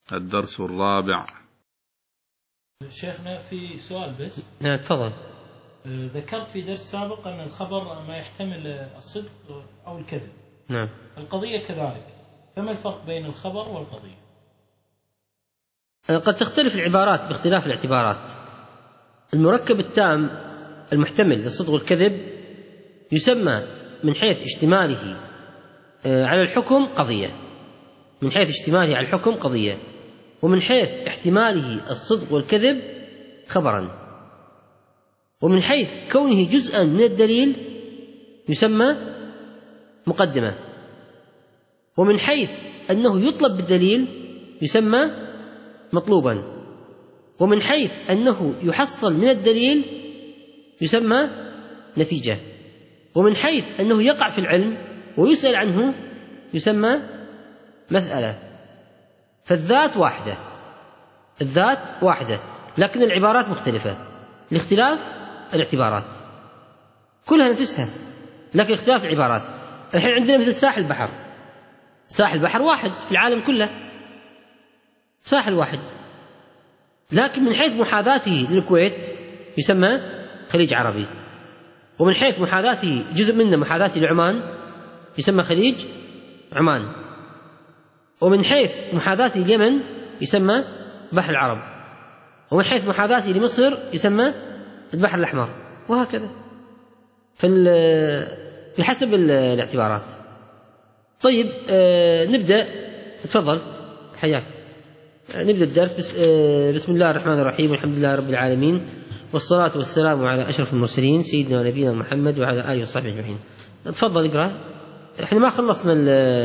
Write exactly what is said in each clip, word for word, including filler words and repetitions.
الدرس الرابع. شيخنا في سؤال بس. نعم تفضل. ذكرت في درس سابق أن الخبر ما يحتمل الصدق أو الكذب. نعم. القضية كذلك، فما الفرق بين الخبر والقضية؟ قد تختلف العبارات باختلاف الاعتبارات. المركب التام المحتمل للصدق والكذب يسمى من حيث اشتماله على الحكم قضية، من حيث اشتماله على الحكم قضية، ومن حيث احتماله الصدق والكذب خبرا، ومن حيث كونه جزءا من الدليل يسمى مقدمة، ومن حيث أنه يطلب بالدليل يسمى مطلوبا، ومن حيث أنه يحصل من الدليل يسمى نتيجة، ومن حيث أنه يقع في العلم ويسأل عنه يسمى مسألة. فالذات واحدة، الذات واحدة لكن العبارات مختلفة لاختلاف الاعتبارات، كلها نفسها لكن اختلاف العبارات. الحين عندنا مثل ساحل البحر، ساحل البحر واحد في العالم كله، ساحل واحد، لكن من حيث محاذاته للكويت يسمى خليج عربي، ومن حيث محاذاته جزء منه محاذاته لعمان يسمى خليج عمان، ومن حيث محاذاته اليمن يسمى بحر العرب، ومن حيث محاذاته لمصر يسمى البحر الأحمر، وهكذا بحسب الاعتبارات. طيب آه نبدأ، تفضل حياك. آه نبدأ الدرس. بس آه بسم الله الرحمن الرحيم، والحمد لله رب العالمين، والصلاة والسلام على أشرف المرسلين سيدنا ونبينا محمد وعلى آله وصحبه أجمعين. تفضل اقرأ. احنا ما خلصنا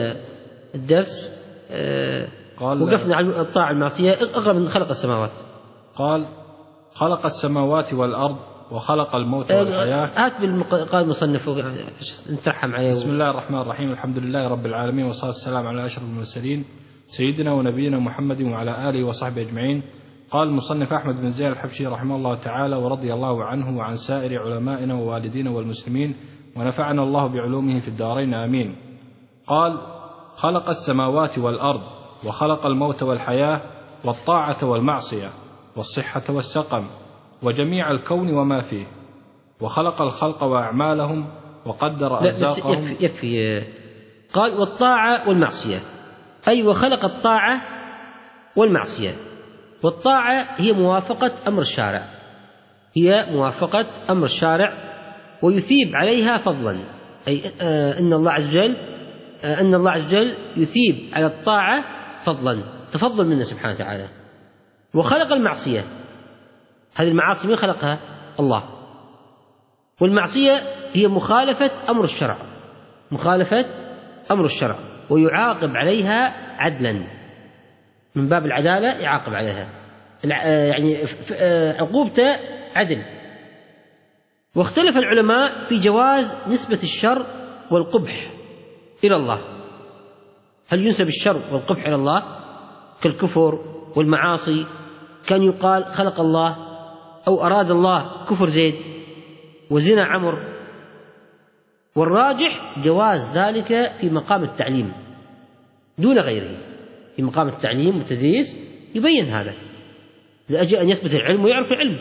الدرس، آه وقفنا على الطاعة المعصية. اقرأ من خلق السماوات. قال خلق السماوات والأرض وخلق الموت والحياة. هات بالقال المصنف نترحم عليه. بسم الله الرحمن الرحيم، الحمد لله رب العالمين، والصلاة والسلام على أشرف المرسلين سيدنا ونبينا محمد وعلى آله وصحبه أجمعين. قال المصنف أحمد بن زياد الحبشي رحمه الله تعالى ورضي الله عنه وعن سائر علمائنا ووالدينا والمسلمين، ونفعنا الله بعلومه في الدارين آمين. قال خلق السماوات والأرض وخلق الموت والحياة والطاعة والمعصية والصحة والسقم وجميع الكون وما فيه، وخلق الخلق وأعمالهم وقدر أرزاقهم. يكفي, يكفي. قال والطاعة والمعصية، أي وخلق الطاعة والمعصية. والطاعة هي موافقة أمر الشارع، هي موافقة أمر الشارع ويثيب عليها فضلا، أي آه إن الله عز وجل آه أن الله عز وجل يثيب على الطاعة فضلا، تفضل منه سبحانه وتعالى. وخلق المعصية، هذه المعاصي من خلقها؟ الله. والمعصية هي مخالفة أمر الشرع، مخالفة أمر الشرع، ويعاقب عليها عدلا، من باب العدالة يعاقب عليها، يعني عقوبته عدل. واختلف العلماء في جواز نسبة الشر والقبح إلى الله، هل ينسب الشر والقبح إلى الله كالكفر والمعاصي، كان يقال خلق الله أو أراد الله كفر زيد وزنا عمر؟ والراجح جواز ذلك في مقام التعليم دون غيره، في مقام التعليم والتدريس يبين هذا لأجل أن يثبت العلم ويعرف العلم.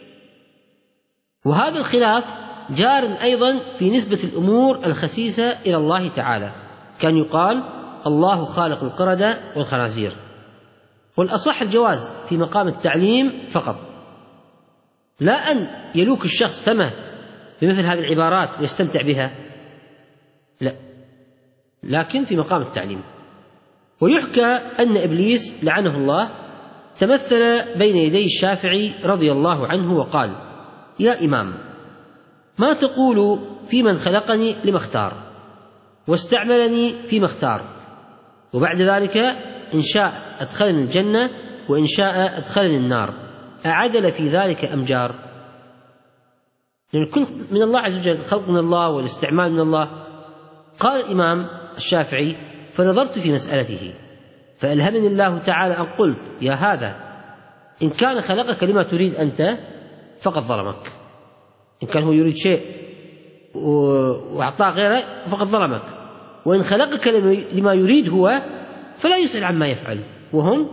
وهذا الخلاف جار أيضا في نسبة الأمور الخسيسة إلى الله تعالى، كان يقال الله خالق القردة والخنازير. والأصح الجواز في مقام التعليم فقط، لا أن يلوك الشخص فمه بمثل هذه العبارات ويستمتع بها، لا، لكن في مقام التعليم. ويحكى أن إبليس لعنه الله تمثل بين يدي الشافعي رضي الله عنه وقال: يا إمام، ما تقول في من خلقني لما اختار واستعملني فيما اختار، وبعد ذلك إن شاء أدخلني الجنة وإن شاء أدخلني النار، أعدل في ذلك أم جار؟ لأن الكل من الله عز وجل، الخلق من الله والاستعمال من الله. قال الإمام الشافعي: فنظرت في مسألته فألهمني الله تعالى أن قلت: يا هذا، إن كان خلقك لما تريد أنت فقد ظلمك، إن كان هو يريد شيء وأعطاه غيره فقد ظلمك، وإن خلقك لما يريد هو فلا يسأل عما يفعل وهم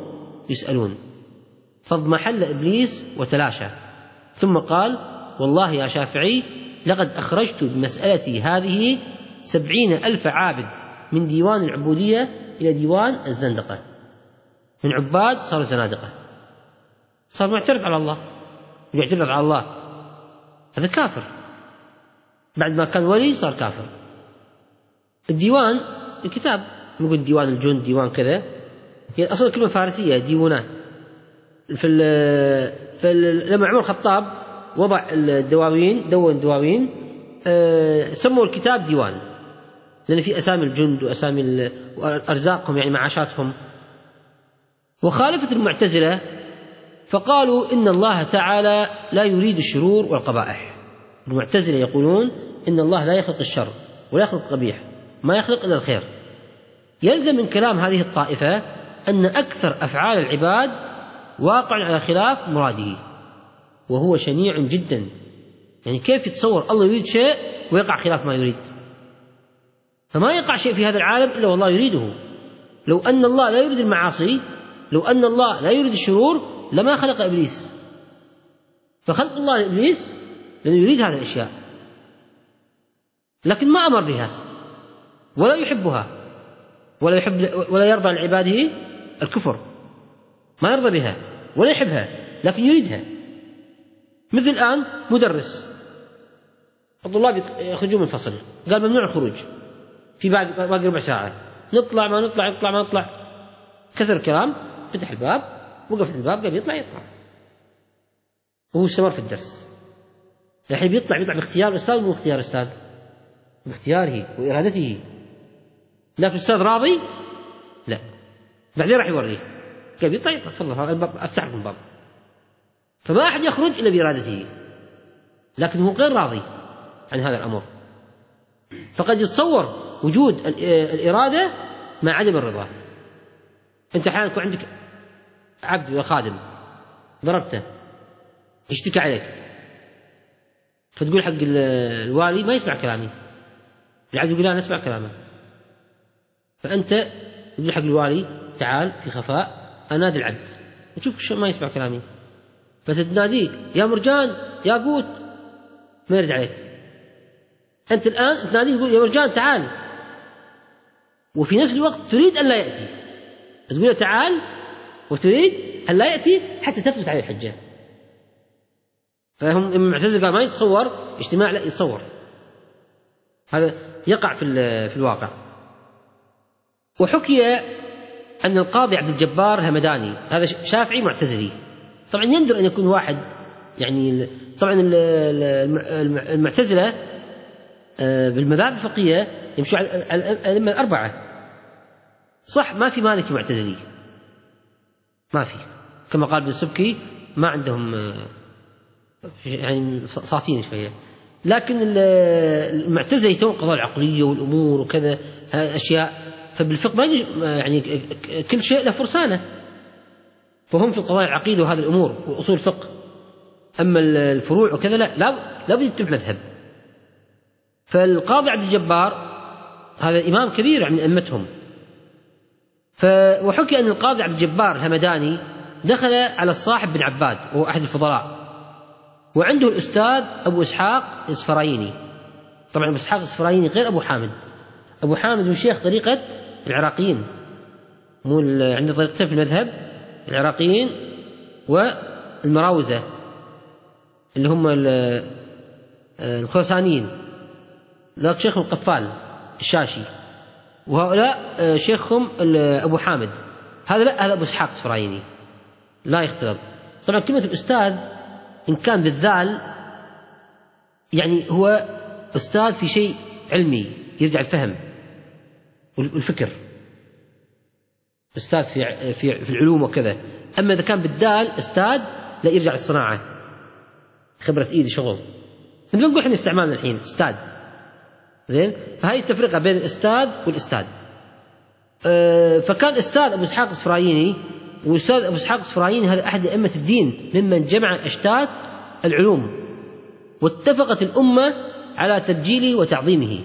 يسألون. فاضمحل إبليس وتلاشى، ثم قال: والله يا شافعي لقد أخرجت بمسألتي هذه سبعين ألف عابد من ديوان العبودية إلى ديوان الزندقة، من عباد صاروا زنادقة، صار معترف على الله، يعترف على الله، هذا كافر، بعد ما كان ولي صار كافر. الديوان الكتاب، نقول ديوان الجند، ديوان كذا، هي أصلا كلمة فارسية، ديوانان. في ال في ال لما عمر الخطاب وضع الدواوين، دون دواوين، أه سموا الكتاب ديوان، لأن في أسامي الجند وأسامي أرزاقهم، يعني معاشاتهم. وخالفت المعتزلة فقالوا إن الله تعالى لا يريد الشرور والقبائح. المعتزلة يقولون إن الله لا يخلق الشر ولا يخلق القبيح، ما يخلق إلا الخير. يلزم من كلام هذه الطائفة أن أكثر أفعال العباد واقع على خلاف مراده، وهو شنيع جدا. يعني كيف يتصور الله يريد شيء ويقع خلاف ما يريد؟ فما يقع شيء في هذا العالم إلا والله يريده. لو أن الله لا يريد المعاصي، لو أن الله لا يريد الشرور، لما خلق إبليس. فخلق الله لإبليس لأنه يريد هذه الأشياء، لكن ما أمر بها ولا يحبها، ولا يحب ولا يرضى لعباده الكفر، ما يرضى بها ولا يحبها، لكن يريدها. مثل الآن مدرس، الطلاب يخرجون من الفصل، قال ممنوع الخروج في باقي باقي ربع ساعة، نطلع ما نطلع، نطلع ما نطلع، كثر الكلام، فتح الباب، وقف الباب، قال يطلع يطلع، وهو استمر في الدرس. الحين بيطلع بيطلع باختيار الأستاذ مو باختيار الأستاذ، باختياره وإرادته، لكن الأستاذ راضي؟ لا. بعدين راح يوريه، قال يطلع يطلع، تفضل هذا الباب أفتح لكم الباب. فما أحد يخرج إلا بإرادته، لكن هو غير راضي عن هذا الأمر. فقد يتصور وجود الإرادة مع عدم الرضا. أنت أحيانا يكون عندك عبد وخادم، ضربته، اشتكى عليك، فتقول حق الوالي ما يسمع كلامي، العبد يقول أنا أسمع كلامه، فأنت تقول حق الوالي تعال في خفاء أنادي العبد وشوف شو ما يسمع كلامي، فتناديه يا مرجان يا قوت، ما يرد عليك. أنت الآن تناديه تقول يا مرجان تعال، وفي نفس الوقت تريد أن لا يأتي، تقول له تعال وتريد أن لا يأتي حتى تثبت عليه الحجة. فهم المعتزلة قال ما يتصور اجتماع، لا يتصور، هذا يقع في في الواقع. وحكي أن القاضي عبد الجبار الهمداني، هذا شافعي معتزلي، طبعا يندر أن يكون واحد، يعني طبعا المعتزلة بالمذاهب الفقهية يمشوا على الأئمة الأربعة، صح ما في مالكي معتزلي، ما في، كما قال ابن السبكي ما عندهم يعني صافين شوية، لكن المعتزلة يتون القضايا العقلية والأمور وكذا أشياء، فبالفقه ما يعني كل شيء له فرسانة، فهم في القضايا العقيدة وهذه الأمور وأصول الفقه. أما الفروع وكذا لا لا لا بد يتبع مذهب. فالقاضي عبد الجبار هذا إمام كبير من أئمتهم. وحكي أن القاضي عبد الجبار الهمداني دخل على الصاحب بن عباد وهو أحد الفضلاء، وعنده الأستاذ أبو إسحاق الإسفرايني. طبعا أبو إسحاق الإسفرايني غير أبو حامد، أبو حامد هو شيخ طريقة العراقيين، مو عنده طريقتين في المذهب، العراقيين والمراوزة اللي هم الخرسانيين، ذاك شيخهم القفال الشاشي، وهؤلاء شيخهم أبو حامد، هذا لا، هذا أبو إسحاق الإسفرايني لا يختلط. طبعا كلمة الأستاذ إن كان بالذال يعني هو أستاذ في شيء علمي يرجع الفهم والفكر، أستاذ في في في العلوم وكذا. أما إذا كان بالدال أستاذ لا يرجع الصناعة، خبرة إيدي شغل، نقول إحنا استعمالنا الحين أستاذ، زين. فهذه التفرقة بين الأستاذ والأستاذ. أه فكان أستاذ أبو إسحاق الإسفرايني، وأستاذ أبو إسحاق الإسفرايني هذا أحد أئمة الدين ممن جمع أشتات العلوم، واتفقت الأمة على تبجيله وتعظيمه،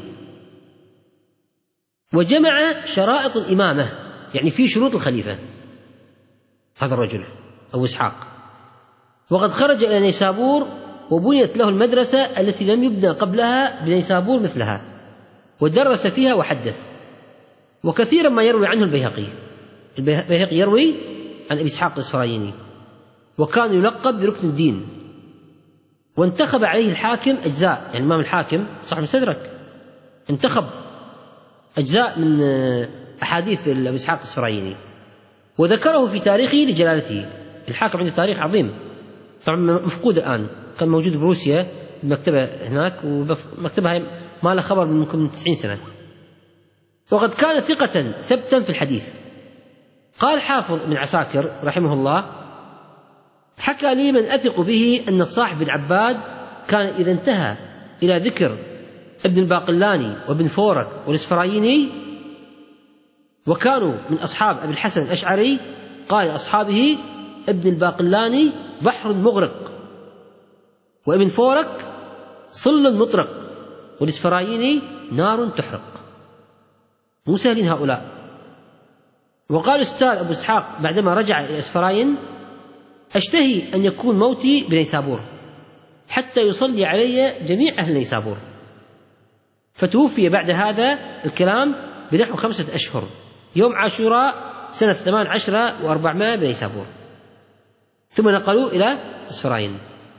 وجمع شرائط الإمامة، يعني في شروط الخليفة، هذا الرجل أبو إسحاق، وقد خرج إلى نيسابور وبنيت له المدرسة التي لم يبنى قبلها بنيسابور مثلها، ودرس فيها وحدث. وكثيرا ما يروي عنه البيهقي، البيهقي يروي عن أبي إسحاق الإسفرايني، وكان يلقب بركن الدين. وانتخب عليه الحاكم أجزاء، يعني الإمام الحاكم صاحب المستدرك انتخب أجزاء من أحاديث أبي إسحاق الإسفرايني، وذكره في تاريخه لجلالته. الحاكم عنده تاريخ عظيم، طبعا مفقود الآن، كان موجود بروسيا المكتبة هناك، ومكتبها ما له خبر من من تسعين سنة. وقد كان ثقة ثبتا في الحديث. قال حافظ بن عساكر رحمه الله: حكى لي من أثق به أن الصاحب بن عباد كان إذا انتهى إلى ذكر ابن الباقلاني وابن فورك والإسفرايني، وكانوا من أصحاب أبي الحسن الأشعري، قال لأصحابه: ابن الباقلاني بحر مغرق، وابن فورك صل مطرق، والإسفرايني نار تحرق. مو سهلين هؤلاء. وقال أستاذ أبو إسحاق بعدما رجع إلى إسفراين: أشتهي أن يكون موتي بنيسابور حتى يصلي علي جميع أهل نيسابور. فتوفي بعد هذا الكلام بنحو خمسة أشهر يوم عاشوراء سنة ثمان عشرة وأربعمائة بنيسابور، ثم نقلوه إلى إسفراين.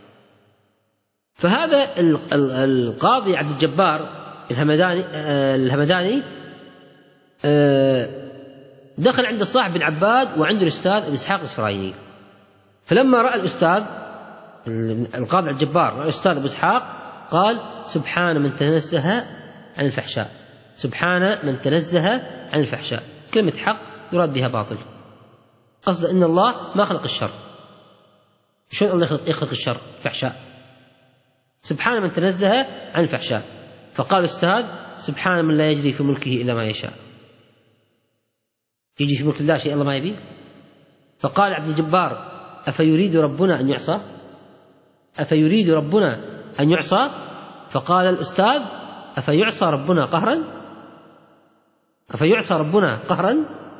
فهذا القاضي عبد الجبار الهمداني, الهمداني دخل عند الصاحب بن عباد وعند الأستاذ أبي إسحاق الإسفرايني. فلما رأى الأستاذ القاضي عبد الجبار رأى الأستاذ أبو إسحاق قال: سبحان من تنزه عن الفحشاء، سبحان من تنزه عن الفحشاء. كلمة حق يراد بها باطل، قصد إن الله ما خلق الشر. شلون الله يخلق, يخلق الشر فحشاء؟ سبحان من تنزه عن الفحشاء. فقال الأستاذ: سبحان من لا يجري في ملكه إلا ما يشاء. يجي في ملك الله شيء الله ما يبي. فقال عبد الجبار: أفيريد ربنا أن يعصى؟ أفيريد ربنا أن يعصى؟ فقال الأستاذ: أفيعصى ربنا قهرا؟ أفيعصى ربنا قهرا؟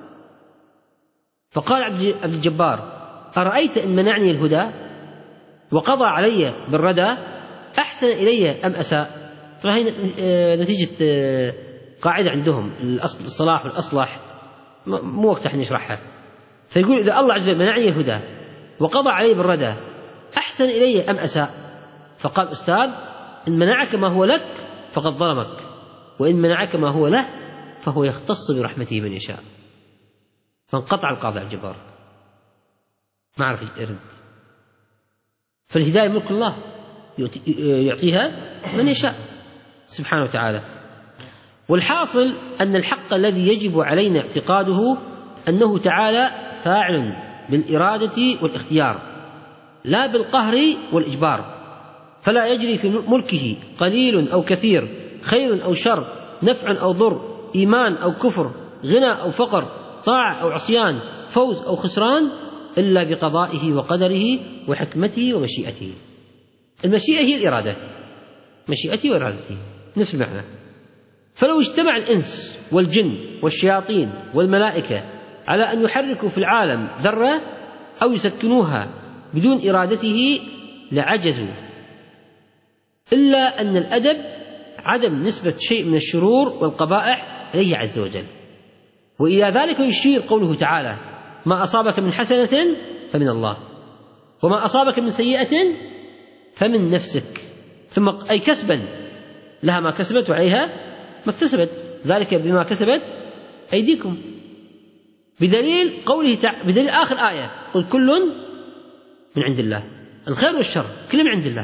فقال عبد الجبار: أرأيت إن منعني الهدى وقضى علي بالردى أحسن إلي أم أساء؟ فهي نتيجة قاعدة عندهم، الأصل الصلاح والأصلح، مو وقت احنا نشرحها. فيقول: إذا الله عز وجل منعني الهدى وقضى علي بالردى أحسن إلي أم أساء؟ فقال الأستاذ: إن منعك ما هو لك فقد ظلمك، وإن منعك ما هو له فهو يختص برحمته من يشاء. فانقطع القاضي عبد الجبار، ما عرف يرد. فالهداية ملك الله يعطيها من يشاء سبحانه وتعالى. والحاصل أن الحق الذي يجب علينا اعتقاده أنه تعالى فاعل بالإرادة والاختيار لا بالقهر والإجبار، فلا يجري في ملكه قليل أو كثير، خير أو شر، نفع أو ضر، إيمان أو كفر، غنى أو فقر، طاعة أو عصيان، فوز أو خسران، إلا بقضائه وقدره وحكمته ومشيئته. المشيئة هي الإرادة، مشيئته وإرادته نفس المعنى. فلو اجتمع الإنس والجن والشياطين والملائكة على أن يحركوا في العالم ذرة أو يسكنوها بدون إرادته لعجزوا، إلا أن الأدب عدم نسبة شيء من الشرور والقبائح إليه عز وجل. وإلى ذلك يشير قوله تعالى: ما أصابك من حسنة فمن الله، وما أصابك من سيئة فمن نفسك. ثم أي كسبا، لها ما كسبت وعليها ما اكتسبت، ذلك بما كسبت أيديكم. بدليل قوله تعالى، بدليل آخر آية: قل كل من عند الله، الخير والشر كل من عند الله،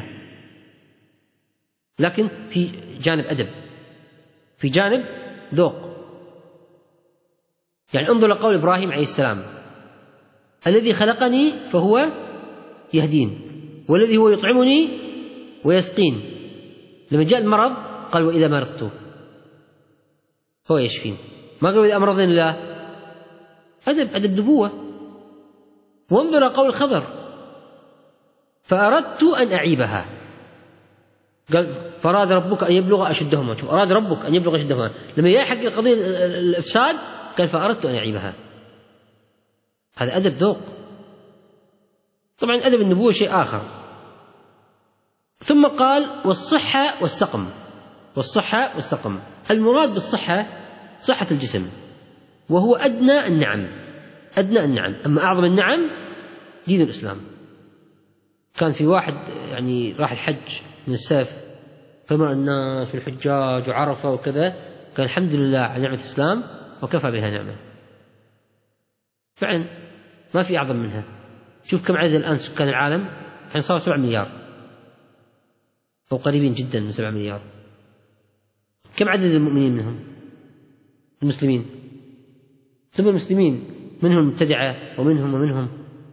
لكن في جانب أدب، في جانب ذوق. يعني انظر لقول إبراهيم عليه السلام: الذي خلقني فهو يهدين، والذي هو يطعمني ويسقين. لما جاء المرض قال: وإذا مرضت هو يشفين، ما قال: وإذا أمرضني الله. أدب، أدب نبوة. وانظر قول الخضر: فأردت أن أعيبها، قال: فأراد ربك أن يبلغ أشدهما. شوف، أراد ربك أن يبلغ أشدهما، لما يحق القضية الإفساد قال: فأردت أن أعيبها. هذا أدب ذوق. طبعا أدب النبوة شيء آخر. ثم قال والصحة والسقم. والصحة والسقم، المراد بالصحة صحة الجسم، وهو أدنى النعم، أدنى النعم. أما أعظم النعم دين الإسلام. كان في واحد يعني راح الحج من السلف، فما الناس في الحجاج وعرفة وكذا، قال الحمد لله على نعمة الإسلام وكفى بها نعمة. فعلا ما في أعظم منها. شوف كم عدد الآن سكان العالم، الحين صار سبعة مليار أو قريبين جدا من سبعة مليار. كم عدد المؤمنين منهم؟ المسلمين. ثم المسلمين منهم المبتدعة ومنهم ومنهم،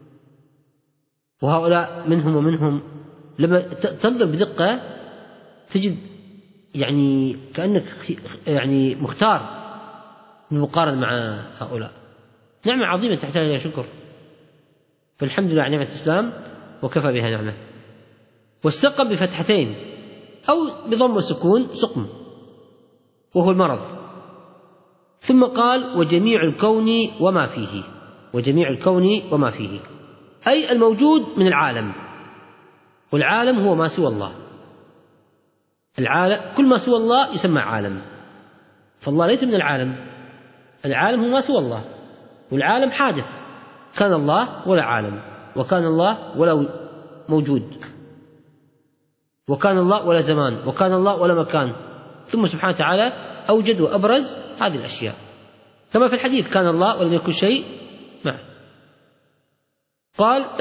وهؤلاء منهم ومنهم. لما تنظر بدقة تجد يعني كأنك يعني مختار بالمقارنة مع هؤلاء. نعمة عظيمة تحتاج إلى شكر، فالحمد لله على نعمة الإسلام وكفى بها نعمة. والسقم بفتحتين أو بضم وسكون سقم، وهو المرض. ثم قال وجميع الكون وما فيه. وجميع الكون وما فيه أي الموجود من العالم، والعالم هو ما سوى الله. العالم كل ما سوى الله يسمى عالم، فالله ليس من العالم. العالم هو ما سوى الله، والعالم حادث. كان الله ولا عالم، وكان الله ولا موجود، وكان الله ولا زمان، وكان الله ولا مكان، ثم سبحانه وتعالى أوجد وأبرز هذه الأشياء، كما في الحديث كان الله ولم يكن شيء معه. قال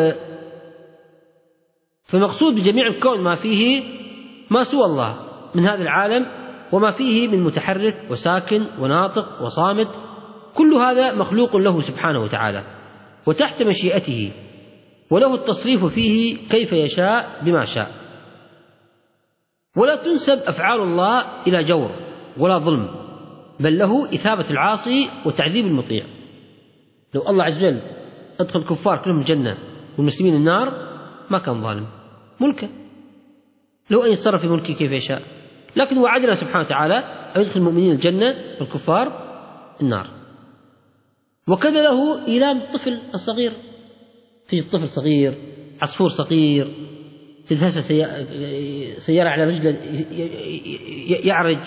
فالمقصود بجميع الكون ما فيه ما سوى الله من هذا العالم، وما فيه من متحرك وساكن وناطق وصامت، كل هذا مخلوق له سبحانه وتعالى وتحت مشيئته، وله التصريف فيه كيف يشاء بما شاء. ولا تنسب أفعال الله إلى جور ولا ظلم، بل له إثابة العاصي وتعذيب المطيع. لو الله عز وجل أدخل الكفار كلهم الجنة والمسلمين النار ما كان ظالم، ملكه لو أن يتصرف في ملكه كيف يشاء، لكن وعدنا سبحانه وتعالى أن يدخل المؤمنين الجنة والكفار النار. وكذا له إيلام الطفل الصغير، تجد طفل صغير عصفور صغير تدهسه سيارة على رجله يعرج،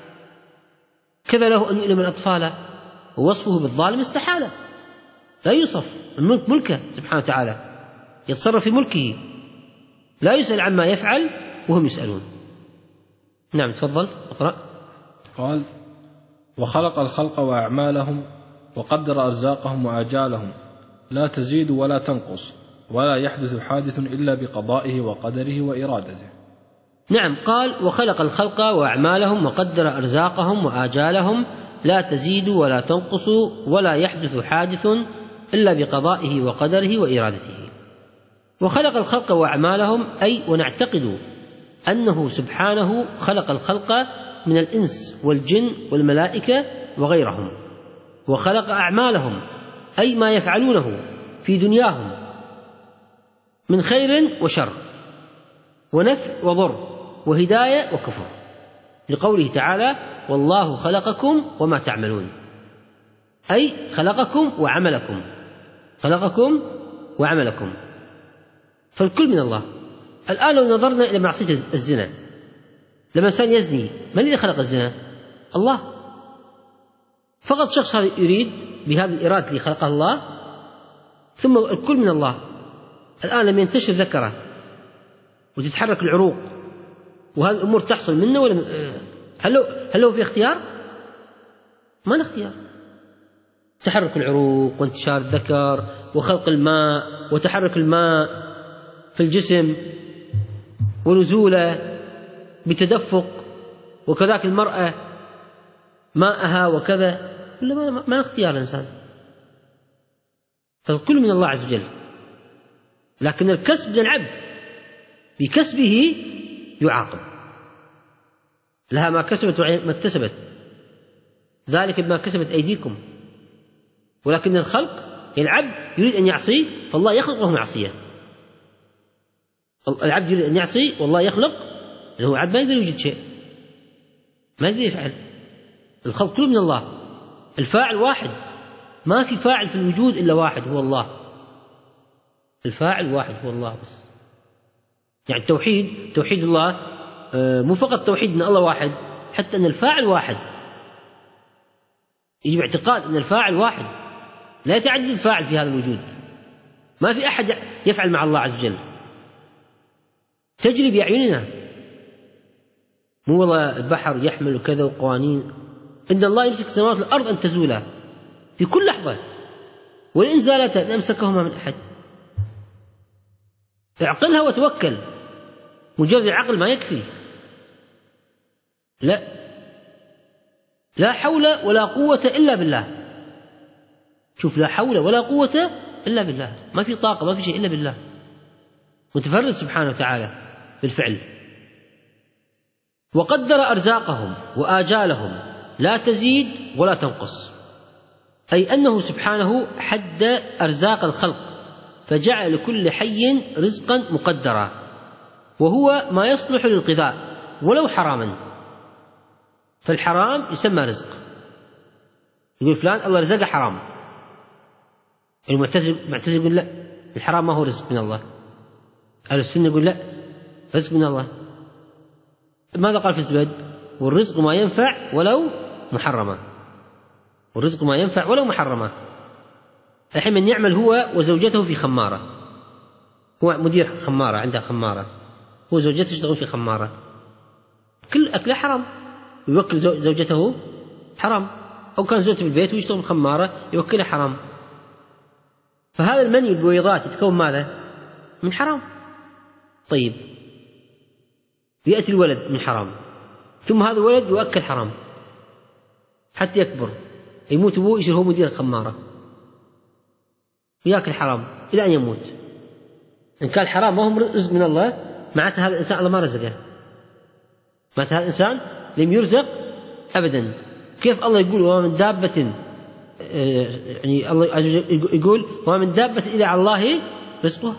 كذا له أن يؤلم الأطفال، ووصفه بالظالم استحالة، لا يوصف. الملك ملكه سبحانه وتعالى، يتصرف في ملكه، لا يسأل عما يفعل وهم يسألون. نعم تفضل اقرأ. قال وخلق الخلق وأعمالهم وقدر أرزاقهم وآجالهم لا تزيد ولا تنقص ولا يحدث حادث إلا بقضائه وقدره وإرادته. نعم قال وخلق الخلق وأعمالهم وقدر أرزاقهم وآجالهم لا تزيد ولا تنقص ولا يحدث حادث إلا بقضائه وقدره وإرادته. وخلق الخلق وأعمالهم أي ونعتقد أنه سبحانه خلق الخلق من الإنس والجن والملائكة وغيرهم، وخلق أعمالهم أي ما يفعلونه في دنياهم من خير وشر ونفع وضر وهداية وكفر، لقوله تعالى والله خلقكم وما تعملون، أي خلقكم وعملكم، خلقكم وعملكم، فالكل من الله. الآن لو نظرنا إلى معصية الزنا، لما إنسان يزني من الذي خلق الزنا؟ الله. فقط شخص يريد بهذه الإرادة اللي خلقها الله، ثم الكل من الله. الآن لما ينتشر ذكره وتتحرك العروق وهذه الأمور تحصل منه، ولا هل له هل له في اختيار؟ ما له اختيار. تحرك العروق وانتشار الذكر وخلق الماء وتحرك الماء في الجسم ونزوله بتدفق، وكذلك المرأة ماءها وكذا، كل ما ما اختيار الإنسان، فالكل من الله عز وجل. لكن الكسب للعبد، بكسبه يعاقب، لها ما كسبت وما اكتسبت، ذلك بما كسبت أيديكم. ولكن الخلق العبد يريد أن يعصي فالله يخلق له معصية. العبد يريد أن يعصي والله يخلق، هو العبد ما يقدر يوجد شيء، ما يقدر يفعل. الخلق كله من الله، الفاعل واحد، ما في فاعل في الوجود إلا واحد هو الله. الفاعل واحد هو الله بس. يعني التوحيد توحيد الله مو فقط توحيد أن الله واحد، حتى أن الفاعل واحد. يجب اعتقاد أن الفاعل واحد، لا يتعدد الفاعل في هذا الوجود، ما في أحد يفعل مع الله عز وجل. تجري بأعيننا، مو والله البحر يحمل كذا وقوانين. إن الله يمسك السماوات والأرض أن تزولا في كل لحظة، وإن زالتا لأمسكهما من أحد. اعقلها وتوكل، مجرد العقل ما يكفي. لا لا حول ولا قوة إلا بالله. شوف، لا حول ولا قوة إلا بالله، ما في طاقة، ما في شيء إلا بالله، متفرد سبحانه وتعالى بالفعل. وقدر أرزاقهم وآجالهم لا تزيد ولا تنقص، أي أنه سبحانه حد أرزاق الخلق فجعل لكل حي رزقا مقدرا، وهو ما يصلح للغذاء ولو حراما. فالحرام يسمى رزق، يقول فلان الله رزقه حرام. المعتزل معتزل يقول لا، الحرام ما هو رزق من الله. أهل السنة يقول لا، رزق من الله. ماذا قال في الزبد؟ والرزق ما ينفع ولو محرما، والرزق ما ينفع ولو محرما. الحين من يعمل هو وزوجته في خمارة، هو مدير خمارة، عنده خمارة، هو زوجته يشتغل في خمارة، كل أكله حرام، يوكل زوجته حرام. أو كان زوجته بالبيت ويشتغل خمارة يوكلها حرام. فهذا المني البويضات يتكون ماذا؟ من حرام. طيب، يأتي الولد من حرام، ثم هذا الولد يؤكل حرام حتى يكبر، يموت أبوه يصير هو مدير الخمارة ويأكل حرام إلى أن يموت. إن كان حرام ما هو رزق من الله، معناته هذا الإنسان الله ما رزقه، معناته هذا الإنسان لم يرزق أبدا. كيف الله يقول وما من دابة، يعني الله يقول وما من دابة إلا على الله رزقها؟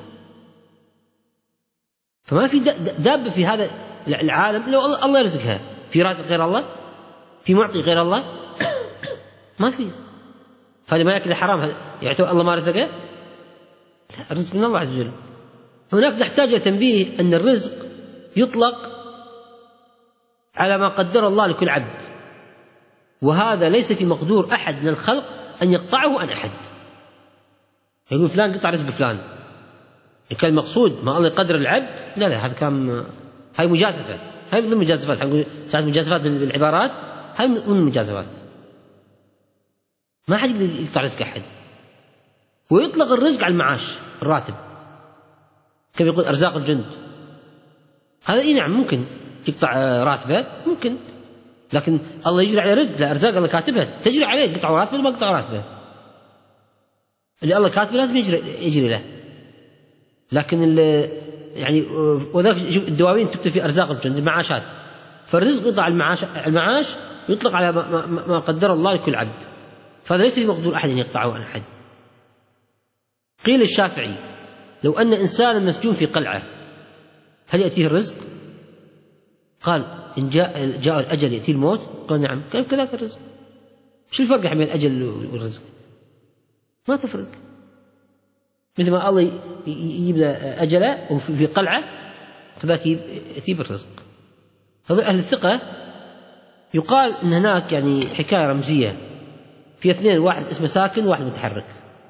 فما في دابة في هذا العالم لو الله يرزقها. في رازق غير الله؟ في معطي غير الله؟ ما في. فهذا ما يأكل حرام يعتبر الله ما رزقه؟ لا، الرزق من الله عز وجل. هناك نحتاج إلى تنبيه أن الرزق يطلق على ما قدر الله لكل عبد، وهذا ليس في مقدور أحد من الخلق أن يقطعه عن أحد. يقول فلان قطع رزق فلان، إن كان المقصود ما الله يقدر العبد، لا لا، هذا كان هاي مجازفة، هاي من المجازفات. حنقول ساعات مجازفات بالعبارات، هاي من المجازفات. ما حد يقدر يقطع رزق أحد. ويطلق الرزق على المعاش، الراتب، كيف يقول أرزاق الجند. هذا إيه نعم ممكن تقطع راتبه، ممكن، لكن الله يجري عليه رزق، لا، أرزاق الله كاتبها تجري عليه، قطع راتبه ما قطع راتبه، اللي الله كاتبه لازم يجري يجري له. لكن يعني وذلك شوف الدواوين تكتب في أرزاق الجند معاشات، فالرزق يطلع المعاش، المعاش يطلق على ما, ما قدر الله لكل عبد، فهذا ليس بمقدور أحد أن يقطعه عن أحد. قيل الشافعي لو أن إنسانا مسجون في قلعة هل يأتيه الرزق؟ قال إن جاء جاء الأجل يأتيه الموت؟ قال نعم. كيف كذلك الرزق؟ شو الفرق بين الأجل والرزق؟ ما تفرق. مثل ما الله يجيب له أجله وهو في قلعة، كذلك يأتيه بالرزق. هذول أهل الثقة يقال إن هناك يعني حكاية رمزية في اثنين، واحد اسمه ساكن وواحد متحرك.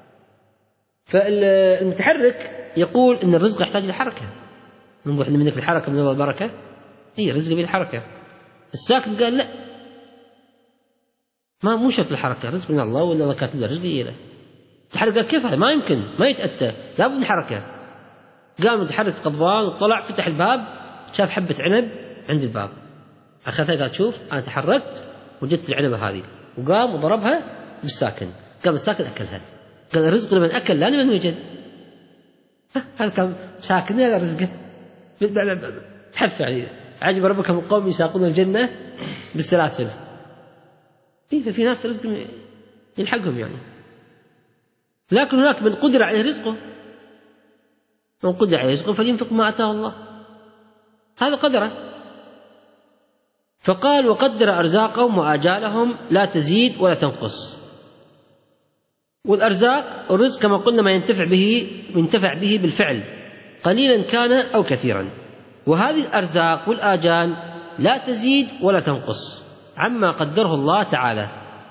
فالمتحرك يقول إن الرزق يحتاج إلى حركة، نقول إحنا منك الحركة من الله البركة، هي رزق بالحركة. الساكن قال لا، ما مو شرط الحركة، رزق من الله ولا الله كاتب له رزق له. التحرك قال كيف هذا؟ ما يمكن، ما يتأتى، لابد من حركة. قام المتحرك قضبان وطلع فتح الباب، شاف حبة عنب عند الباب، أخذها قال شوف أنا تحركت وجدت العنبة هذه، وقام وضربها بالساكن، قام الساكن أكلها. قال الرزق لمن أكل لا لمن وجد. هذا كان ساكن لا رزقه حرف، يعني عجب ربك من قوم يساقون الجنة بالسلاسل. في ناس رزق يلحقهم يعني، لكن هناك من قدر عليه رزقه، من قدر عليه رزقه فلينفق ما آتاه الله، هذا قدره. فقال وقدر أرزاقهم وآجالهم لا تزيد ولا تنقص. والأرزاق الرزق كما قلنا ما ينتفع به ينتفع به بالفعل قليلا كان أو كثيرا، وهذه الأرزاق والآجال لا تزيد ولا تنقص عما قدره الله تعالى.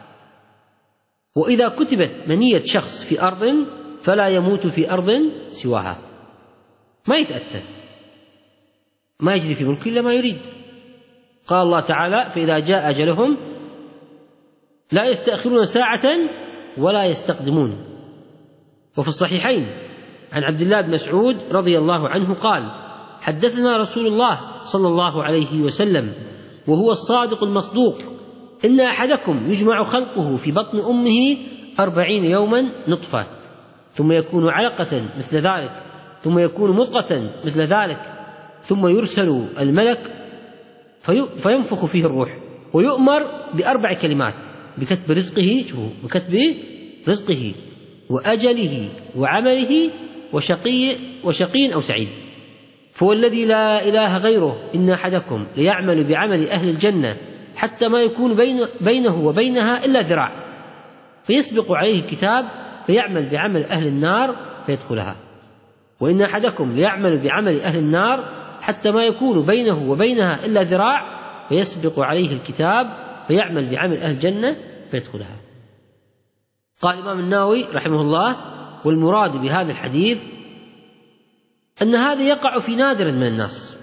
وإذا كتبت منية شخص في أرض فلا يموت في أرض سواها، ما يتأتى، ما يجري في ملكه إلا ما يريد. قال الله تعالى: فإذا جاء أجلهم لا يستأخرون ساعة ولا يستقدمون. وفي الصحيحين عن عبد الله بن مسعود رضي الله عنه قال: حدثنا رسول الله صلى الله عليه وسلم وهو الصادق المصدوق: إن أحدكم يجمع خلقه في بطن أمه أربعين يوما نطفة، ثم يكون علقة مثل ذلك، ثم يكون مضغة مثل ذلك، ثم يرسل الملك فينفخ فيه الروح، ويؤمر بأربع كلمات: بكتب رزقه بكتب رزقه وأجله وعمله وشقي وشقي أو سعيد. فوالذي لا إله غيره إن أحدكم ليعمل بعمل أهل الجنة حتى ما يكون بين بينه وبينها إلا ذراع، فيسبق عليه الكتاب فيعمل بعمل أهل النار فيدخلها. وإن أحدكم ليعمل بعمل أهل النار حتى ما يكون بينه وبينها إلا ذراع، فيسبق عليه الكتاب فيعمل بعمل أهل الجنة فيدخلها. قال الإمام النووي رحمه الله: والمراد بهذا الحديث أن هذا يقع في نادر من الناس،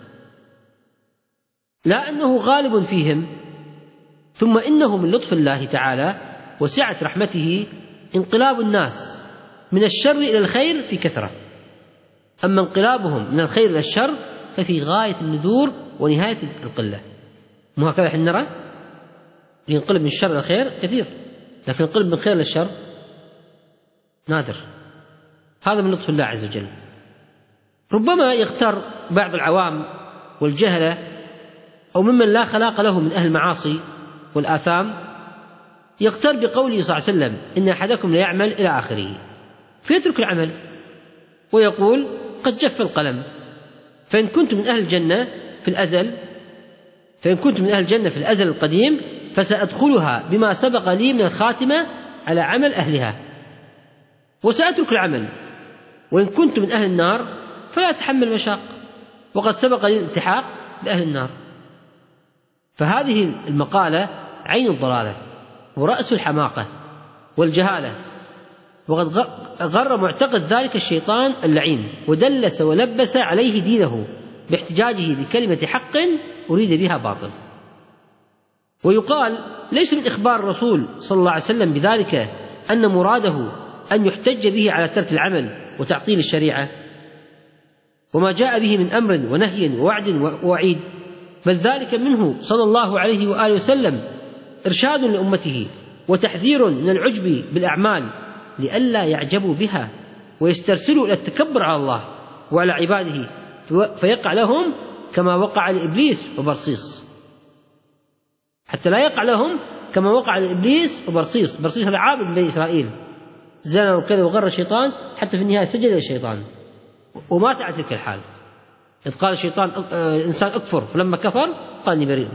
لا أنه غالب فيهم، ثم إنه من لطف الله تعالى وسعة رحمته انقلاب الناس من الشر إلى الخير في كثرة، أما انقلابهم من الخير إلى الشر ففي غاية الندور ونهاية القلة. مو هكذا احنا نرى ينقلب من الشر إلى الخير كثير، لكن ينقلب من الخير إلى الشر نادر. هذا من لطف الله عز وجل. ربما يغتر بعض العوام والجهلة أو ممن لا خلاق له من أهل المعاصي والآثام، يغتر بقوله صلى الله عليه وسلم: إن أحدكم ليعمل إلى آخره، فيترك العمل ويقول: قد جف القلم، فإن كنت من أهل الجنة في الأزل فإن كنت من أهل الجنة في الأزل القديم فسأدخلها بما سبق لي من الخاتمة على عمل أهلها، وسأترك العمل، وإن كنت من أهل النار فلا أتحمل مشاق، وقد سبق لي الالتحاق بأهل النار. فهذه المقالة عين الضلالة ورأس الحماقة والجهالة، وقد غر معتقد ذلك الشيطان اللعين، ودلس ولبس عليه دينه باحتجاجه بكلمة حق أريد بها باطل. ويقال: ليس من إخبار الرسول صلى الله عليه وسلم بذلك أن مراده أن يحتج به على ترك العمل وتعطيل الشريعة وما جاء به من أمر ونهي ووعد ووعيد، بل ذلك منه صلى الله عليه وآله وسلم إرشاد لأمته وتحذير من العجب بالأعمال لئلا يعجبوا بها ويسترسلوا إلى التكبر على الله وعلى عباده، فيقع لهم كما وقع لإبليس وبرصيص، حتى لا يقع لهم كما وقع لإبليس وبرصيص. برصيص هذا عابد بني إسرائيل، زنى وكذا وغر الشيطان حتى في النهاية سجد للشيطان ومات على تلك الحال، إذ قال الشيطان الإنسان أكفر، فلما كفر قال إني بريء،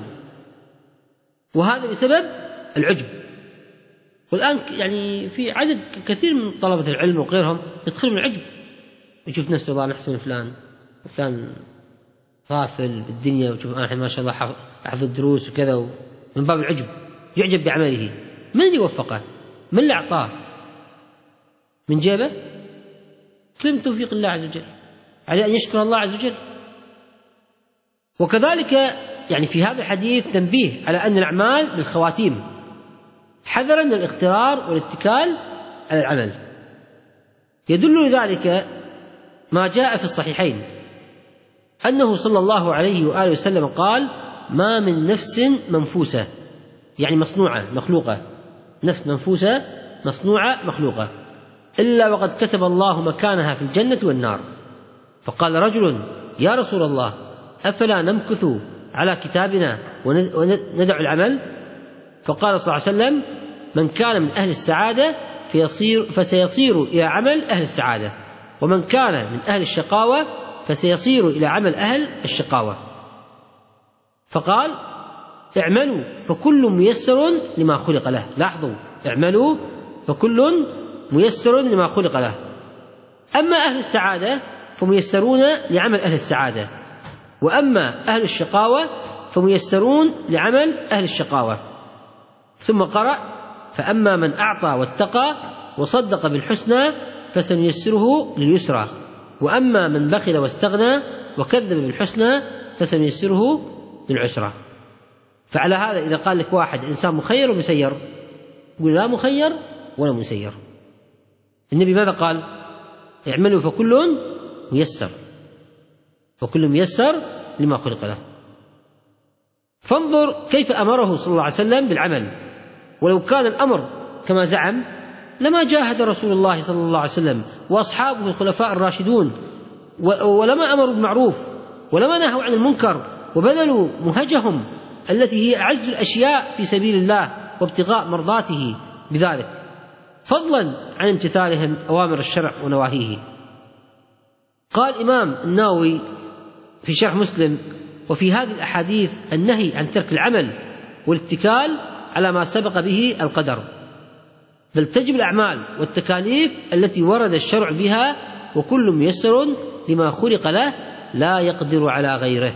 وهذا بسبب العجب. والآن يعني في عدد كثير من طلبة العلم وغيرهم يدخل من العجب، يشوف نفسه والله أحسن من فلان وفلان غافل بالدنيا، وشوف أنا ما شاء الله حفظ الدروس وكذا، من باب العجب يعجب بعمله. من اللي وفقه؟ من اللي أعطاه؟ من جيبه؟ كلمة توفيق الله عز وجل، عليه أن يشكر الله عز وجل. وكذلك يعني في هذا الحديث تنبيه على أن الأعمال بالخواتيم، حذرا من الاغترار والاتكال على العمل. يدل لذلك ما جاء في الصحيحين أنه صلى الله عليه وآله وسلم قال: ما من نفس منفوسة، يعني مصنوعة مخلوقة، نفس منفوسة مصنوعة مخلوقة، إلا وقد كتب الله مكانها في الجنة والنار. فقال رجل: يا رسول الله، أفلا نمكث على كتابنا وندع العمل؟ فقال صلى الله عليه وسلم: من كان من أهل السعادة فيصير فسيصير إلى عمل أهل السعادة، ومن كان من أهل الشقاوة فسيصير إلى عمل أهل الشقاوة. فقال: اعملوا فكل ميسر لما خلق له. لاحظوا: اعملوا فكل ميسر لما خلق له. أما أهل السعادة فميسرون لعمل أهل السعادة، وأما أهل الشقاوة فميسرون لعمل أهل الشقاوة. ثم قرأ: فأما من أعطى واتقى وصدق بالحسنى فسنيسره لليسرى، وأما من بخل واستغنى وكذب بالحسنى فسنيسره للعسرى. فعلى هذا إذا قال لك واحد إنسان مخير ومسير، يقول لا مخير ولا مسير. النبي ماذا قال؟ اعملوا فكل ميسر، وكل ميسر لما خلق له. فانظر كيف أمره صلى الله عليه وسلم بالعمل، ولو كان الأمر كما زعم لما جاهد رسول الله صلى الله عليه وسلم وأصحابه الخلفاء الراشدون، ولما أمروا بالمعروف ولما نهوا عن المنكر، وبذلوا مهجهم التي هي أعز الأشياء في سبيل الله وابتغاء مرضاته بذلك، فضلا عن امتثالهم أوامر الشرع ونواهيه. قال الإمام النووي في شرح مسلم: وفي هذه الأحاديث النهي عن ترك العمل والاتكال على ما سبق به القدر، بل تجب الأعمال والتكاليف التي ورد الشرع بها، وكل ميسر لما خلق له لا يقدر على غيره.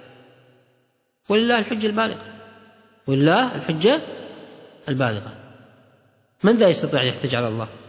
ولله الحجة البالغة، ولله الحجة البالغة. من ذا يستطيع أن يحتج على الله؟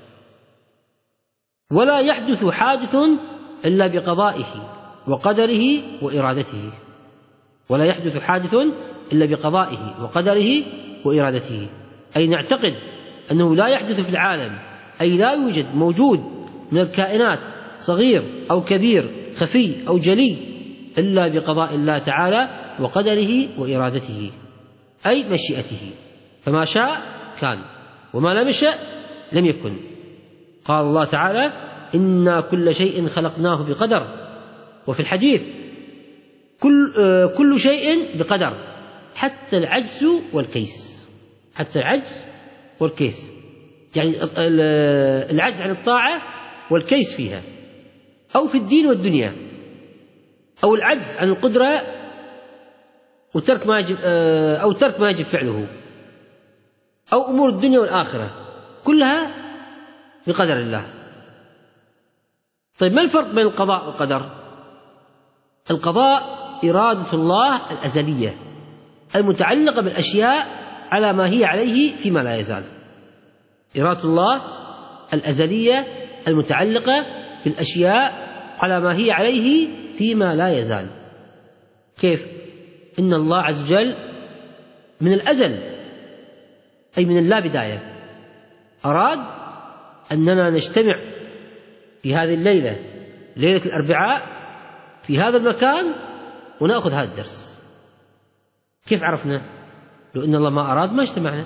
ولا يحدث حادث إلا بقضائه وقدره وإرادته، ولا يحدث حادث إلا بقضائه وقدره وإرادته، أي نعتقد أنه لا يحدث في العالم، أي لا يوجد موجود من الكائنات صغير أو كبير خفي أو جلي إلا بقضاء الله تعالى وقدره وإرادته، أي مشيئته، فما شاء كان وما لم يشأ لم يكن. قال الله تعالى: إنا كل شيء خلقناه بقدر. وفي الحديث: كل, كل شيء بقدر حتى العجز والكيس، حتى العجز والكيس، يعني العجز عن الطاعة والكيس فيها، أو في الدين والدنيا، أو العجز عن القدرة وترك ما يجب أو ترك ما يجب فعله، أو أمور الدنيا والآخرة، كلها بقدر الله. طيب ما الفرق بين القضاء والقدر؟ القضاء إرادة الله الأزلية المتعلقة بالأشياء على ما هي عليه فيما لا يزال، إرادة الله الأزلية المتعلقة بالأشياء على ما هي عليه فيما لا يزال. كيف؟ إن الله عز وجل من الأزل، أي من اللا بداية، أراد أننا نجتمع في هذه الليلة، ليلة الأربعاء، في هذا المكان ونأخذ هذا الدرس. كيف عرفنا؟ لو إن الله ما أراد ما اجتمعنا،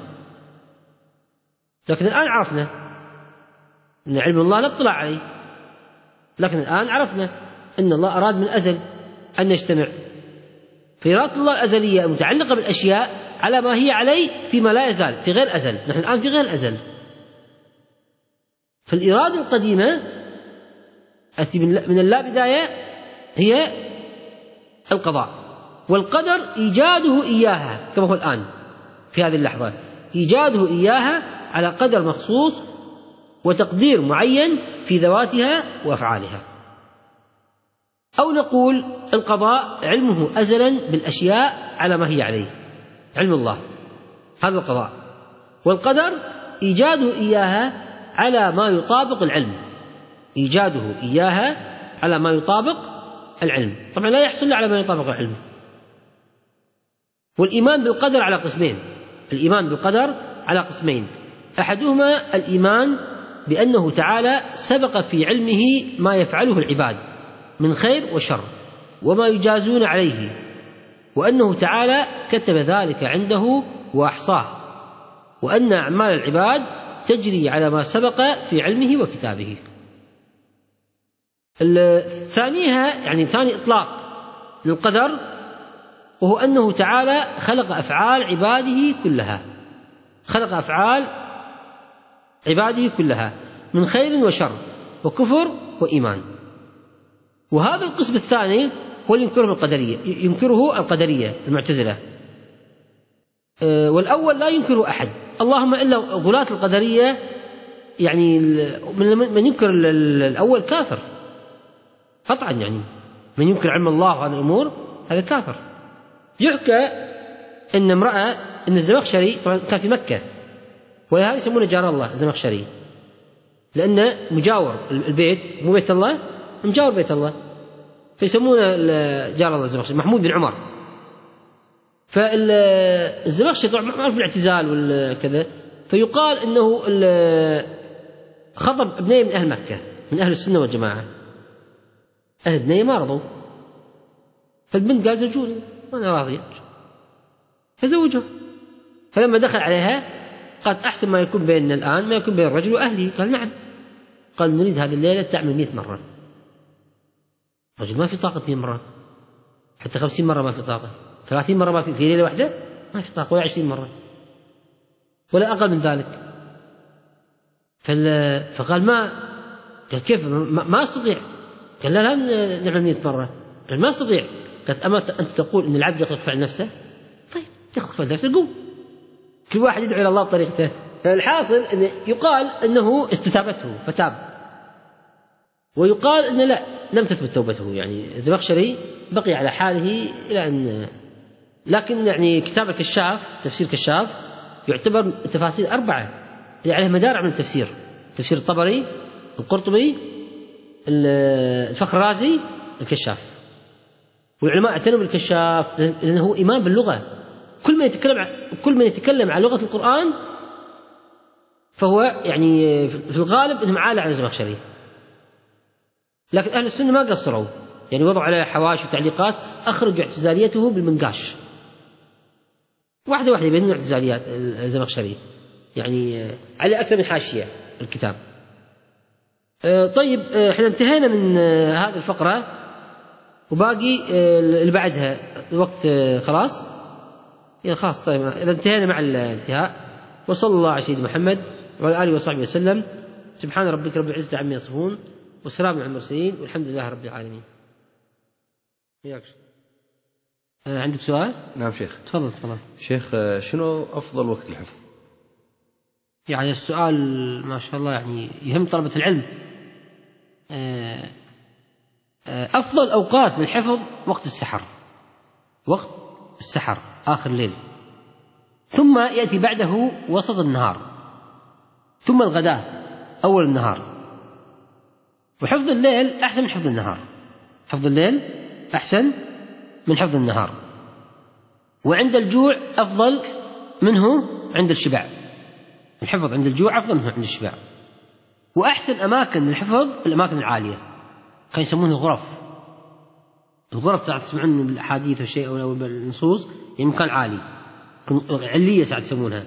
لكن الآن عرفنا أن علم الله لا اطلع عليه، لكن الآن عرفنا أن الله أراد من الأزل أن نجتمع. فإرادة الله الأزلية المتعلقة بالأشياء على ما هي عليه فيما لا يزال، في غير أزل، نحن الآن في غير أزل. فالإرادة القديمة التي من اللا بداية هي القضاء، والقدر إيجاده إياها كما هو الآن في هذه اللحظة، إيجاده إياها على قدر مخصوص وتقدير معين في ذواتها وأفعالها. أو نقول القضاء علمه أزلا بالأشياء على ما هي عليه، علم الله، هذا القضاء. والقدر إيجاده إياها على ما يطابق العلم، إيجاده إياها على ما يطابق العلم. طبعا لا يحصل على ما يطابق العلم. والإيمان بالقدر على قسمين، الإيمان بالقدر على قسمين: أحدهما الإيمان بأنه تعالى سبق في علمه ما يفعله العباد من خير وشر وما يجازون عليه، وأنه تعالى كتب ذلك عنده وأحصاه، وأن أعمال العباد تجري على ما سبق في علمه وكتابه. الثانيها يعني ثاني إطلاق للقدر، وهو أنه تعالى خلق أفعال عباده كلها، خلق أفعال عباده كلها من خير وشر وكفر وإيمان. وهذا القسم الثاني هو اللي ينكره القدرية، ينكره القدرية المعتزلة، والأول لا ينكره أحد، اللهم إلا غلاة القدرية يعني من ينكر الأول كافر قطعا، يعني من ينكر علم الله وهذه الأمور هذا كافر. يحكى أن امرأة أن الزمخشري كان في مكة، ولهذا يسمونه جار الله الزمخشري، لأنه مجاور البيت، مو بيت الله، مجاور بيت الله، فيسمونه جار الله الزمخشري محمود بن عمر. فالزمخشري طبعا معروف بالاعتزال والكذا، فيقال أنه خطب ابنيه من أهل مكة من أهل السنة والجماعة، أهل ابنيه ما رضوا، فالبنت قال زوجوني وأنا راضية، فزوجها. فلما دخل عليها قالت أحسن ما يكون بيننا الآن ما يكون بين الرجل وأهلي. قال نعم. قال نريد هذه الليلة تعمل مئة مرة. الرجل ما في طاقة مئة مرة، حتى خمسين مرة ما في طاقة، ثلاثين مرة ما في، في ليلة واحدة ما في طاقة، ولا عشرين مرة ولا أقل من ذلك. فقال ما، قال كيف ما أستطيع؟ قال لا لا نعمل مئة مرة. قال ما أستطيع. قالت أما أنت تقول أن العبد يخلق فعل نفسه؟ طيب يخلق فعل نفسه، قوم. كل واحد يدعو إلى الله بطريقته. فالحاصل أن يقال أنه استتابته فتاب، ويقال أن لا لم تثبت توبته، يعني الزمخشري بقي على حاله إلى أن، لكن يعني كتاب الكشاف تفسير كشاف يعتبر تفاسير أربعة اللي عليه مدار من التفسير، تفسير الطبري، القرطبي، الفخر الرازي، الكشاف. والعلماء اعتنوا بالكشاف لأنه إمام باللغة، كل من يتكلم كل من يتكلم عن لغة القرآن فهو يعني في الغالب انهم عالة على الزمخشري. لكن أهل السنة ما قصروا، يعني وضعوا عليه حواشي وتعليقات، أخرجوا اعتزاليته بالمنقاش واحدة واحدة بين اعتزاليات الزمخشري، يعني على أكثر من حاشية الكتاب. طيب احنا انتهينا من هذه الفقرة، وباقي اللي بعدها الوقت خلاص، يعني خلاص. طيب إذا انتهينا مع الانتهاء، وصلى الله على سيدنا محمد وعلى آله وصحبه وسلم. سبحان ربك رب العزة عما يصفون، والسلام على المرسلين، والحمد لله رب العالمين. عندك سؤال؟ نعم شيخ. تفضل تفضل. شيخ شنو أفضل وقت الحفظ؟ يعني السؤال ما شاء الله يعني يهم طلبة العلم. أفضل أوقات للحفظ وقت السحر، وقت السحر آخر الليل، ثم يأتي بعده وسط النهار، ثم الغداء أول النهار. وحفظ الليل أحسن من حفظ النهار، حفظ الليل أحسن من حفظ النهار. وعند الجوع أفضل منه عند الشبع، الحفظ عند الجوع أفضل منه عند الشبع. وأحسن أماكن للحفظ الأماكن العالية، كانوا يسمونه الغرف. الغرف ساعات تسمعون بالأحاديث والشيء أو بالنصوص، يعني مكان عالي، علية ساعات يسمونها.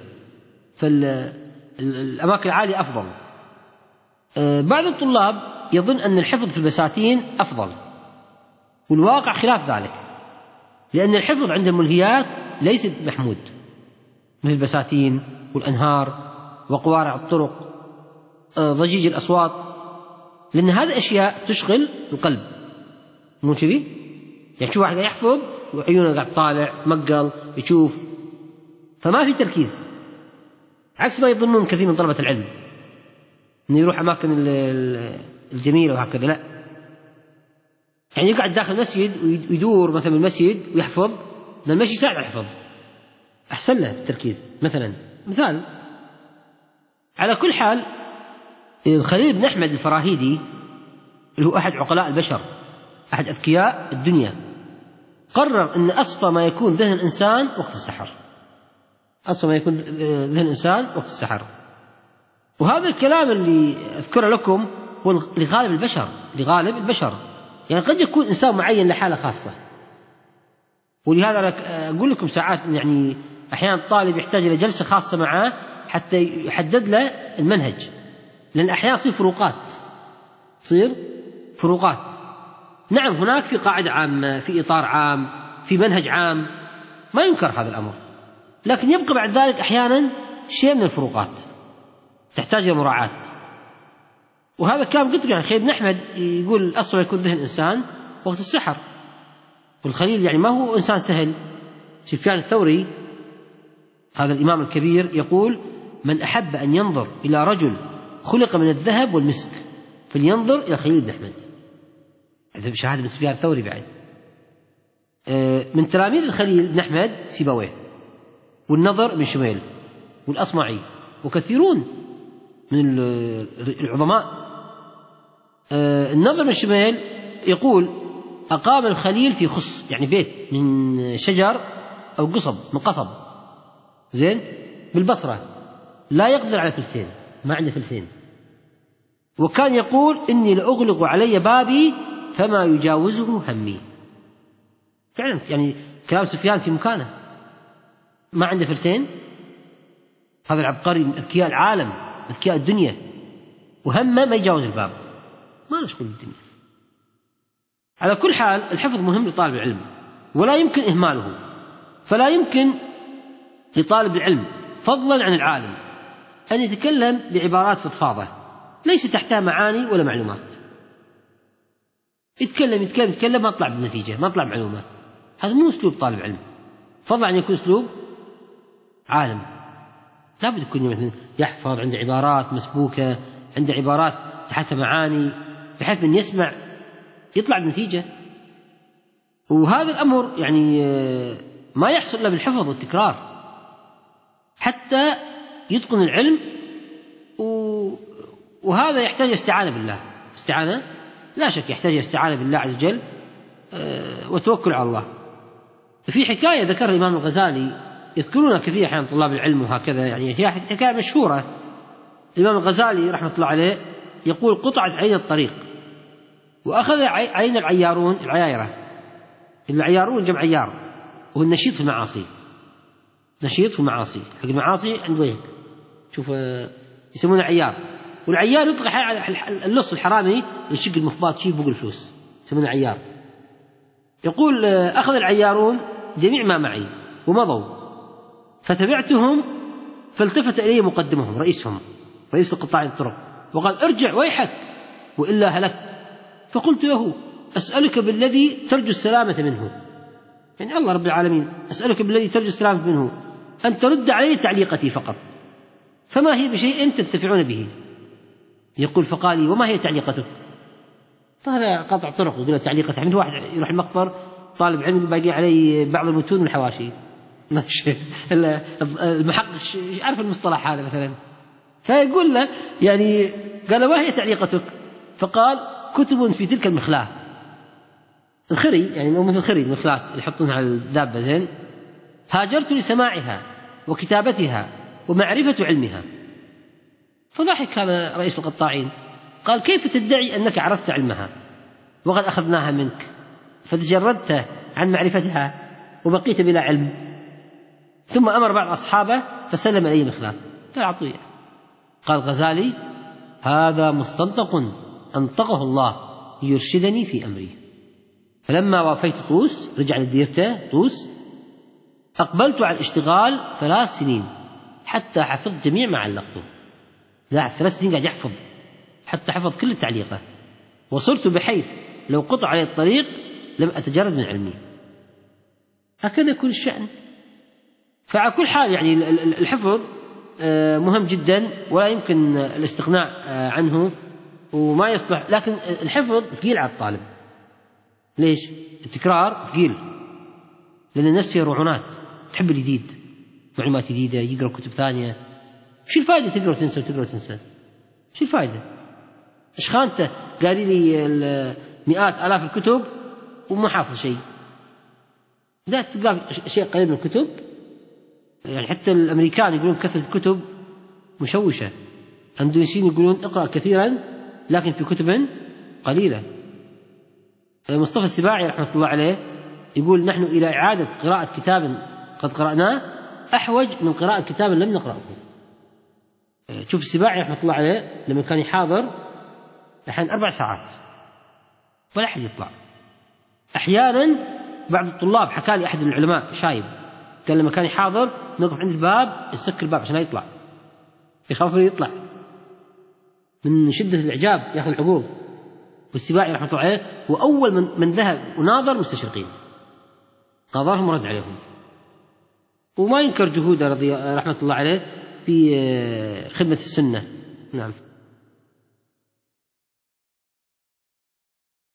فالأماكن العالية أفضل. بعض الطلاب يظن أن الحفظ في البساتين أفضل، والواقع خلاف ذلك، لأن الحفظ عند الملهيات ليس محمود، مثل البساتين والأنهار وقوارع الطرق، ضجيج الأصوات، لأن هذه أشياء تشغل القلب، مو كذي؟ يعني شوف واحد يحفظ وعيونه قاعد طالع مقل يشوف، فما في تركيز، عكس ما يظنون كثير من طلبة العلم أنه يروح أماكن الجميلة وهكذا. لا، يعني يقعد داخل المسجد ويدور مثلا المسجد ويحفظ، لأن المشي يساعد على الحفظ، أحسن له التركيز. مثلا مثال على كل حال، الخليل بن أحمد الفراهيدي اللي هو أحد عقلاء البشر، أحد أذكياء الدنيا، قرر أن أصفى ما يكون ذهن الإنسان وقت السحر، أصفى ما يكون ذهن الإنسان وقت السحر. وهذا الكلام اللي أذكره لكم هو لغالب البشر، لغالب البشر. يعني قد يكون إنسان معين لحالة خاصة، ولهذا أقول لكم ساعات يعني أحيانا الطالب يحتاج إلى جلسة خاصة معه حتى يحدد له المنهج، لأن أحيانا تصير فروقات، تصير فروقات. نعم هناك في قاعدة عامة، في إطار عام، في منهج عام، ما ينكر هذا الأمر، لكن يبقى بعد ذلك أحيانا شيء من الفروقات تحتاج إلى مراعاة. وهذا كان قلت يعني خليل بن أحمد يقول الأصل يكون ذهن الإنسان وقت السحر، والخليل يعني ما هو إنسان سهل. سفيان الثوري هذا الإمام الكبير يقول: من أحب أن ينظر إلى رجل خلق من الذهب والمسك فلينظر إلى خليل بن أحمد. هذا شهادة بن سفيان الثوري بعد. من تلاميذ الخليل بن أحمد سيبويه والنضر بن شميل والأصمعي وكثيرون من العظماء. النضر بن شميل يقول أقام الخليل في خص، يعني بيت من شجر أو قصب من قصب زين بالبصرة، لا يقدر على فلسين، ما عنده فلسين، وكان يقول إني لأغلق علي بابي فما يجاوزه همي. فعلا يعني كلام سفيان في مكانه، ما عنده فلسين، هذا العبقري من أذكياء العالم أذكياء الدنيا، وهمه ما يجاوز الباب، ما له شغل بالدنيا. على كل حال الحفظ مهم لطالب العلم ولا يمكن إهماله، فلا يمكن لطالب العلم فضلا عن العالم أن يتكلم بعبارات فضفاضة ليس تحتها معاني ولا معلومات. يتكلم يتكلم يتكلم ما طلع بالنتيجة، ما طلع معلومة. هذا مو أسلوب طالب علم، فضلا عن يكون أسلوب عالم. لا بد يكون مثلا يحفظ، عنده عبارات مسبوكة، عنده عبارات تحتها معاني، بحيث من يسمع يطلع بنتيجة. وهذا الأمر يعني ما يحصل إلا بالحفظ والتكرار حتى يتقن العلم، وهذا يحتاج استعانة بالله. استعانة لا شك يحتاج استعانة بالله عز وجل وتوكل على الله. في حكاية ذكر الإمام الغزالي يذكرونها كثير أحيانا طلاب العلم وهكذا، يعني هي حكاية مشهورة. الإمام الغزالي رحمة الله عليه يقول قطعت عين الطريق وأخذ عين العيارون، العيايرة، العيارون جمع عيار، وهو النشيط في المعاصي، نشيط في المعاصي، حق المعاصي عنده هيك شوف يسمونه عيار. والعيار يطلق على اللص الحرامي يشق المخبات شيء فوق الفلوس، يسمونه عيار. يقول أخذ العيارون جميع ما معي ومضوا، فتبعتهم فالتفت إلي مقدمهم رئيسهم رئيس القطاع الطرق وقال ارجع ويحك وإلا هلكت. فقلت له أسألك بالذي ترجو السلامة منه، يعني الله رب العالمين، أسألك بالذي ترجو السلامة منه أن ترد علي تعليقتي فقط، فما هي بشيء تنتفعون به. يقول فقال لي وما هي تعليقتك؟ هذا قطع طرق يقول له تعليقته، من واحد يروح المقبر طالب علم باقي عليه بعض المتون والحواشي المحقق عارف المصطلح هذا مثلا، فيقول له يعني قال ما هي تعليقتك؟ فقال كتب في تلك المخلاة، الخري يعني مو مثل الخري المخلاة اللي يحطونها على الدابة زين، هاجرت لسماعها وكتابتها ومعرفة علمها. فضحك هذا رئيس القطاعين قال كيف تدعي أنك عرفت علمها وقد أخذناها منك فتجردت عن معرفتها وبقيت بلا علم؟ ثم أمر بعض أصحابه فسلم إليه مخلاة فأعطيه. قال الغزالي هذا مستنطق أنطقه الله ليرشدني في أمري. فلما وافيت طوس، رجع لديرته طوس، أقبلت على الاشتغال ثلاث سنين حتى حفظت جميع ما علقته. لا ثلاث سنين قاعد يحفظ حتى حفظ كل التعليقة، وصرت بحيث لو قطع علي الطريق لم أتجرد من علمي. هكذا يكون الشأن. فعلى كل حال يعني الحفظ مهم جدا ولا يمكن الاستغناء عنه وما يصلح، لكن الحفظ ثقيل على الطالب. ليش؟ التكرار ثقيل، لأن الناس فيها رعونات تحب الجديد، معلومات جديدة، يقرأ كتب ثانية. شو الفائدة تقرأ وتنسى وتقرأ وتنسى؟ شو الفائدة؟ إيش خانته؟ قال لي مئات آلاف الكتب وما حافظ شيء. لا تلقى شيء قليل من الكتب، يعني حتى الأمريكان يقولون كثرة الكتب مشوشة، الأندونيسيين يقولون اقرأ كثيرا لكن في كتب قليلة. مصطفى السباعي رحمة الله عليه يقول نحن إلى إعادة قراءة كتاب قد قرأناه أحوج من قراءة كتاب لم نقرأه. شوف السباعي رحمة الله عليه لما كان يحاضر أحيانا أربع ساعات ولا أحد يطلع. أحيانا بعض الطلاب حكى لي أحد العلماء شايب قال لما كان يحاضر نوقف عند الباب يسكر الباب عشان لا يطلع، يخاف يطلع من شدة الإعجاب يأخذ العقوب. والسباعي رحمة الله عليه وأول من, من ذهب وناظر مستشرقين، ناظرهم ورد عليهم، وما ينكر جهوده رضي رحمة الله عليه في خدمة السنة. نعم.